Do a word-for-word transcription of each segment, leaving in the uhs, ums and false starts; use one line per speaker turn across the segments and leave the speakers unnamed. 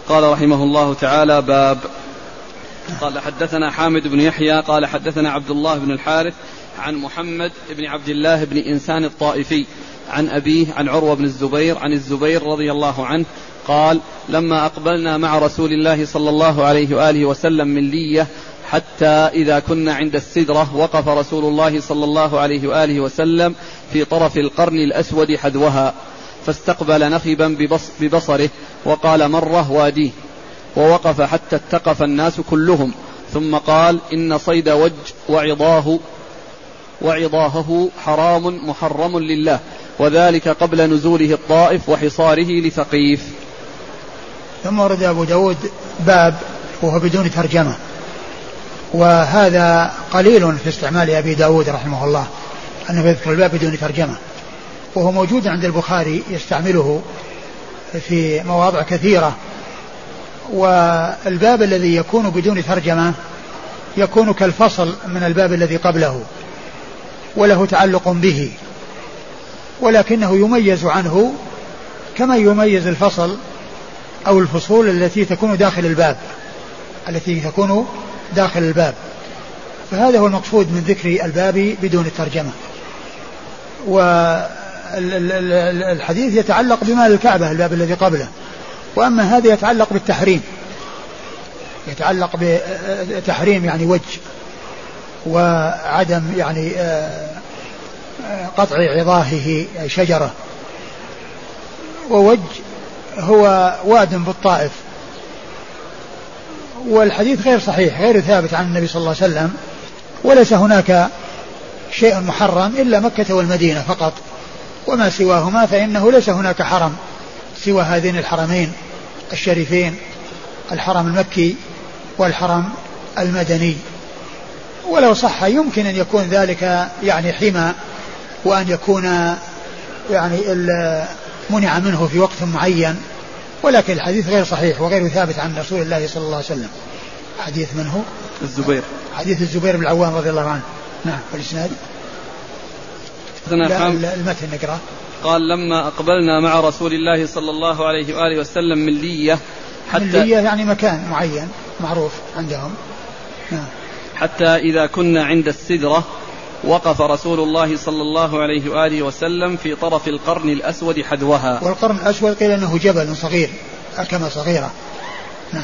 قال رحمه الله تعالى: باب. قال: حدثنا حامد بن يحيى قال حدثنا عبد الله بن الحارث عن محمد بن عبد الله بن إنسان الطائفي عن أبيه عن عروة بن الزبير عن الزبير رضي الله عنه قال: لما أقبلنا مع رسول الله صلى الله عليه وآله وسلم من لية حتى إذا كنا عند السدرة وقف رسول الله صلى الله عليه وآله وسلم في طرف القرن الأسود حذوها، فاستقبل نخبا ببصره وقال: مرة واديه، ووقف حتى اتقف الناس كلهم، ثم قال: إن صيد وج وعضاه وعضاهه حرام محرم لله، وذلك قبل نزوله الطائف وحصاره لثقيف.
ثم ورد أبو داود باب وهو بدون ترجمة، وهذا قليل في استعمال أبي داود رحمه الله أنه يذكر الباب بدون ترجمة، وهو موجود عند البخاري يستعمله في مواضع كثيرة. والباب الذي يكون بدون ترجمة يكون كالفصل من الباب الذي قبله وله تعلق به، ولكنه يميز عنه كما يميز الفصل أو الفصول التي تكون داخل الباب التي تكون داخل الباب فهذا هو المقصود من ذكر الباب بدون الترجمة. والحديث يتعلق بمال الكعبة الباب الذي قبله، وأما هذا يتعلق بالتحريم، يتعلق بتحريم يعني وجه وعدم يعني قطع عضاهه شجرة. ووج هو واد بالطائف، والحديث غير صحيح غير ثابت عن النبي صلى الله عليه وسلم، وليس هناك شيء محرم إلا مكة والمدينة فقط، وما سواهما فإنه ليس هناك حرم سوى هذين الحرمين الشريفين، الحرم المكي والحرم المدني. ولو صح يمكن أن يكون ذلك يعني حمى، وأن يكون يعني منع منه في وقت معين، ولكن الحديث غير صحيح وغير ثابت عن رسول الله صلى الله عليه وسلم. حديث من هو؟
الزبير،
حديث الزبير بن العوام رضي الله عنه. نعم. والإسناد المتن نقرأ.
قال: لما أقبلنا مع رسول الله صلى الله عليه وآله وسلم من لية حتى
من لية يعني مكان معين معروف عندهم. نعم.
حتى إذا كنا عند السدرة وقف رسول الله صلى الله عليه وآله وسلم في طرف القرن الأسود حذوها.
والقرن الأسود قيل أنه جبل صغير أكمة صغيرة. نعم.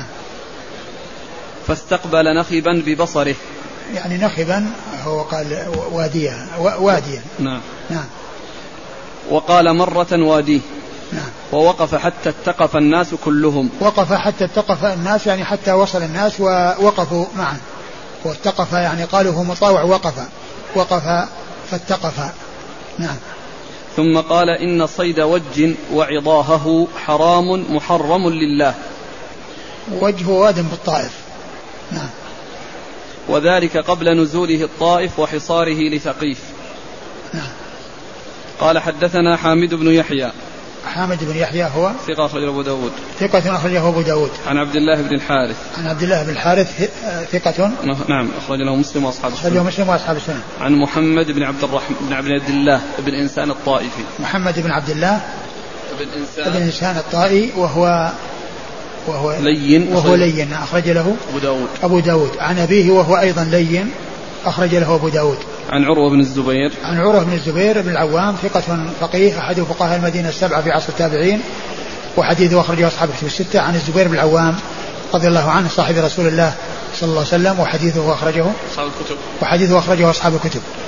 فاستقبل نخبا ببصره،
يعني نخبا هو قال واديا واديا.
نعم.
نعم.
وقال: مرة واديه.
نعم.
ووقف حتى اتقف الناس كلهم.
وقف حتى اتقف الناس يعني حتى وصل الناس ووقفوا معا، واتقف يعني قالوا هو مطاوع وقف وقف فاتقف. نعم.
ثم قال: إن صيد وج وعضاهه حرام محرم لله.
وجه واد بالطائف. نعم.
وذلك قبل نزوله الطائف وحصاره لثقيف.
نعم.
قال: حدثنا حامد بن يحيى.
حامد بن يحيى هو
ثقة أخرجه أبو داود.
ثقة أخرجه أبو داود.
عن عبد الله بن الحارث.
عن عبد الله بن الحارث ثقة.
نعم. أخرج له مسلم وأصحاب السنة.
أخرجه مسلم وأصحاب السنة.
عن محمد بن عبد الرحمن بن عبد الله بن إنسان الطائفي.
محمد بن عبد الله
بن إنسان,
بن إنسان الطائي وهو وهو
لين
وهو لين أخرج له
أبو داود.
أبو داود. عن أبيه وهو أيضا لين أخرج له أبو داود.
عن عروة بن الزبير.
عن عروة بن الزبير بن العوام ثقة فقيه أحد فقهاء المدينة السبعة في عصر التابعين، وحديثه أخرجه أصحاب الكتب الستة. عن الزبير بن العوام رضي الله عنه صاحب رسول الله صلى الله عليه وسلم، وحديثه أخرجه
أصحاب الكتب.
وحديثه أخرجه أصحاب الكتب.